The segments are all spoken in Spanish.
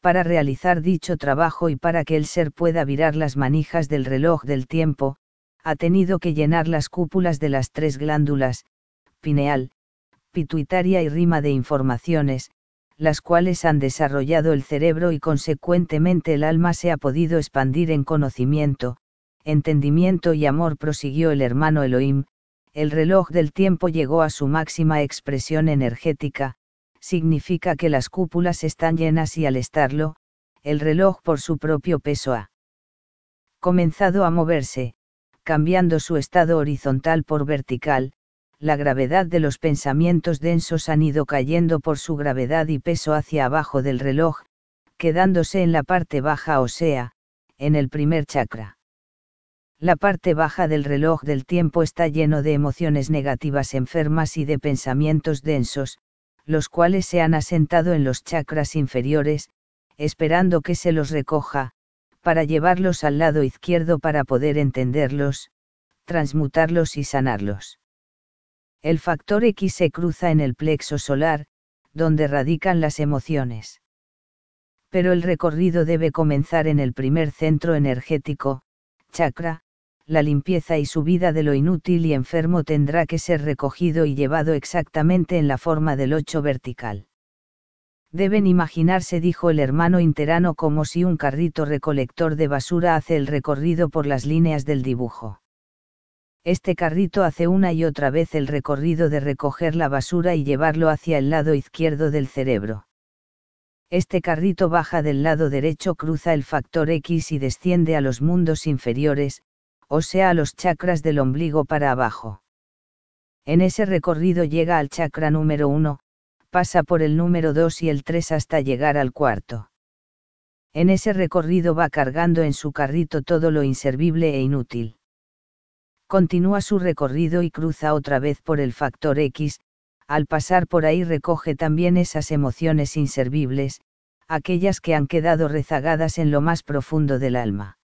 para realizar dicho trabajo y para que el ser pueda virar las manijas del reloj del tiempo, ha tenido que llenar las cúpulas de las 3 glándulas, pineal, pituitaria y rima de informaciones, las cuales han desarrollado el cerebro y consecuentemente el alma se ha podido expandir en conocimiento, entendimiento y amor, prosiguió el hermano Elohim. El reloj del tiempo llegó a su máxima expresión energética, significa que las cúpulas están llenas y al estarlo, el reloj por su propio peso ha comenzado a moverse, cambiando su estado horizontal por vertical. La gravedad de los pensamientos densos han ido cayendo por su gravedad y peso hacia abajo del reloj, quedándose en la parte baja, o sea, en el primer chakra. La parte baja del reloj del tiempo está lleno de emociones negativas enfermas y de pensamientos densos, los cuales se han asentado en los chakras inferiores, esperando que se los recoja, para llevarlos al lado izquierdo para poder entenderlos, transmutarlos y sanarlos. El factor X se cruza en el plexo solar, donde radican las emociones. Pero el recorrido debe comenzar en el primer centro energético, chakra. La limpieza y subida de lo inútil y enfermo tendrá que ser recogido y llevado exactamente en la forma del 8 vertical. Deben imaginarse, dijo el hermano interano, como si un carrito recolector de basura hace el recorrido por las líneas del dibujo. Este carrito hace una y otra vez el recorrido de recoger la basura y llevarlo hacia el lado izquierdo del cerebro. Este carrito baja del lado derecho, cruza el factor X y desciende a los mundos inferiores, o sea, a los chakras del ombligo para abajo. En ese recorrido llega al chakra número 1, pasa por el número 2 y el 3 hasta llegar al cuarto. En ese recorrido va cargando en su carrito todo lo inservible e inútil. Continúa su recorrido y cruza otra vez por el factor X, al pasar por ahí recoge también esas emociones inservibles, aquellas que han quedado rezagadas en lo más profundo del alma.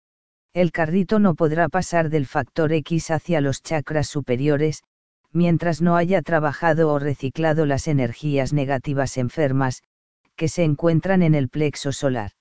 El carrito no podrá pasar del factor X hacia los chakras superiores, mientras no haya trabajado o reciclado las energías negativas enfermas, que se encuentran en el plexo solar.